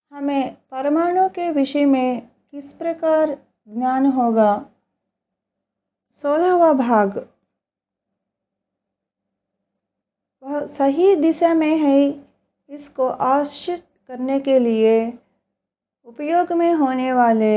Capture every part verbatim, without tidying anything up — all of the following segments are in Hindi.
हमें परमाणु के विषय में किस प्रकार ज्ञान होगा। सोलहवां भाग। वह सही दिशा में है, इसको आश्चित करने के लिए उपयोग में होने वाले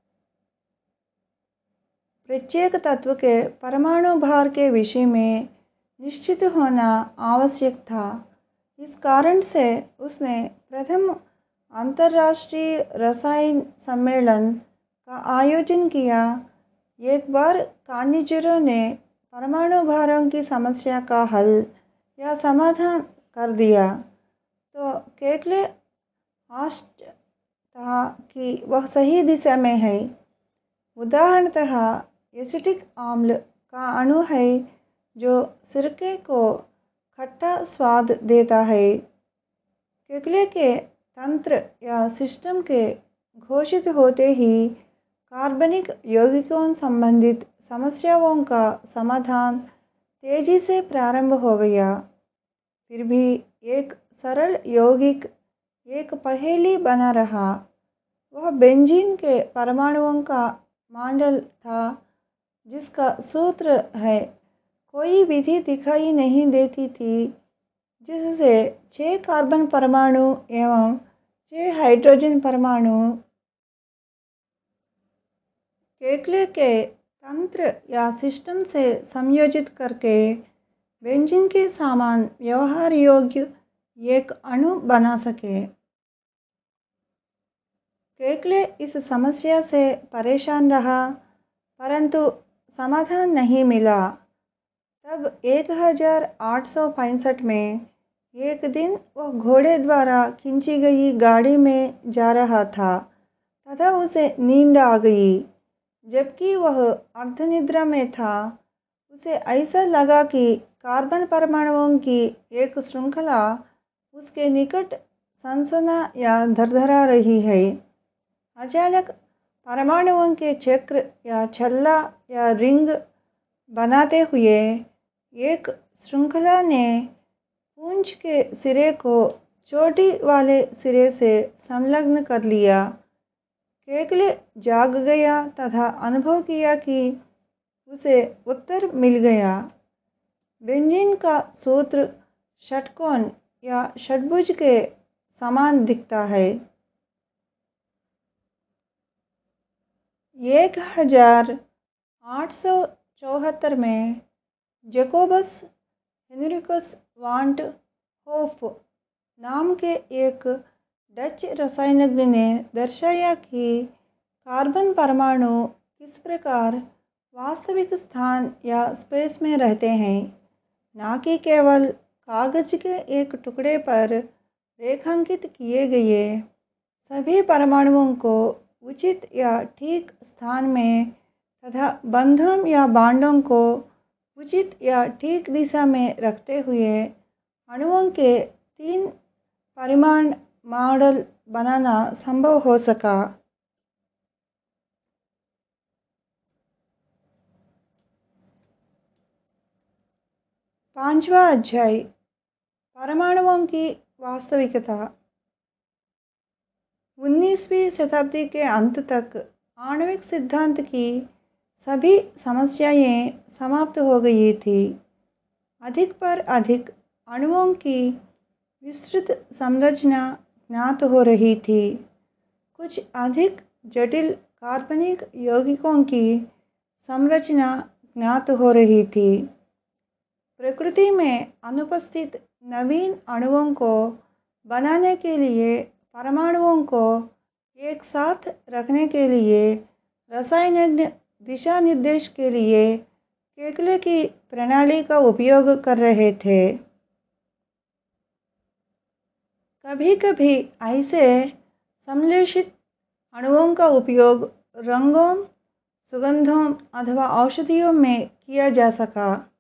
प्रत्येक तत्व के परमाणु भार के विषय में निश्चित होना आवश्यक था। इस कारण से उसने प्रथम अंतर्राष्ट्रीय रसायन सम्मेलन का आयोजन किया। एक बार कानिजीरो ने परमाणु भारों की समस्या का हल या समाधान कर दिया तो केकले आश्चर्य था कि वह सही दिशा में है। उदाहरणतः एसिटिक आम्ल का अणु है जो सिरके को खट्टा स्वाद देता है। केकले के तंत्र या सिस्टम के घोषित होते ही कार्बनिक यौगिकों संबंधित समस्याओं का समाधान तेजी से प्रारंभ हो गया। फिर भी एक सरल यौगिक एक पहेली बना रहा। वह बेंजीन के परमाणुओं का मॉडल था जिसका सूत्र है, कोई विधि दिखाई नहीं देती थी जिससे छह कार्बन परमाणु एवं छह हाइड्रोजन परमाणु केकले के तंत्र या सिस्टम से संयोजित करके बेंजीन के समान व्यवहार योग्य एक अणु बना सके। केकले इस समस्या से परेशान रहा परंतु समाधान नहीं मिला। तब एक हजार आठ सौ पैंसठ में एक दिन वह घोड़े द्वारा खींची गई गाड़ी में जा रहा था तथा उसे नींद आ गई। जबकि वह अर्धनिद्रा में था, उसे ऐसा लगा कि कार्बन परमाणुओं की एक श्रृंखला उसके निकट सनसना या धड़धड़ा रही है। अचानक परमाणुओं के चक्र या छल्ला या रिंग बनाते हुए एक श्रृंखला ने पुंज के सिरे को चोटी वाले सिरे से संलग्न कर लिया। केकले जाग गया तथा अनुभव किया कि उसे उत्तर मिल गया। बेंजीन का सूत्र षटकोण या षट्भुज के समान दिखता है। एक हजार आठ सौ चौहत्तर में जैकोबस हेनरिकस वान ट होफ नाम के एक डच रसायनज्ञ ने दर्शाया कि कार्बन परमाणु किस प्रकार वास्तविक स्थान या स्पेस में रहते हैं, न कि केवल कागज के एक टुकड़े पर रेखांकित किए गए। सभी परमाणुओं को उचित या ठीक स्थान में तथा बंधों या बांडों को उचित या ठीक दिशा में रखते हुए अणुओं के तीन परिमाण मॉडल बनाना संभव हो सका। पांचवा अध्याय, परमाणुओं की वास्तविकता। उन्नीसवीं शताब्दी के अंत तक आणविक सिद्धांत की सभी समस्याएं समाप्त हो गई थी। अधिक पर अधिक अणुओं की विस्तृत संरचना ज्ञात हो रही थी। कुछ अधिक जटिल कार्बनिक यौगिकों की संरचना ज्ञात हो रही थी। प्रकृति में अनुपस्थित नवीन अणुओं को बनाने के लिए परमाणुओं को एक साथ रखने के लिए रसायनज्ञ दिशा निर्देश के लिए केकले की प्रणाली का उपयोग कर रहे थे। कभी कभी ऐसे संश्लेषित अणुओं का उपयोग रंगों, सुगंधों अथवा औषधियों में किया जा सका।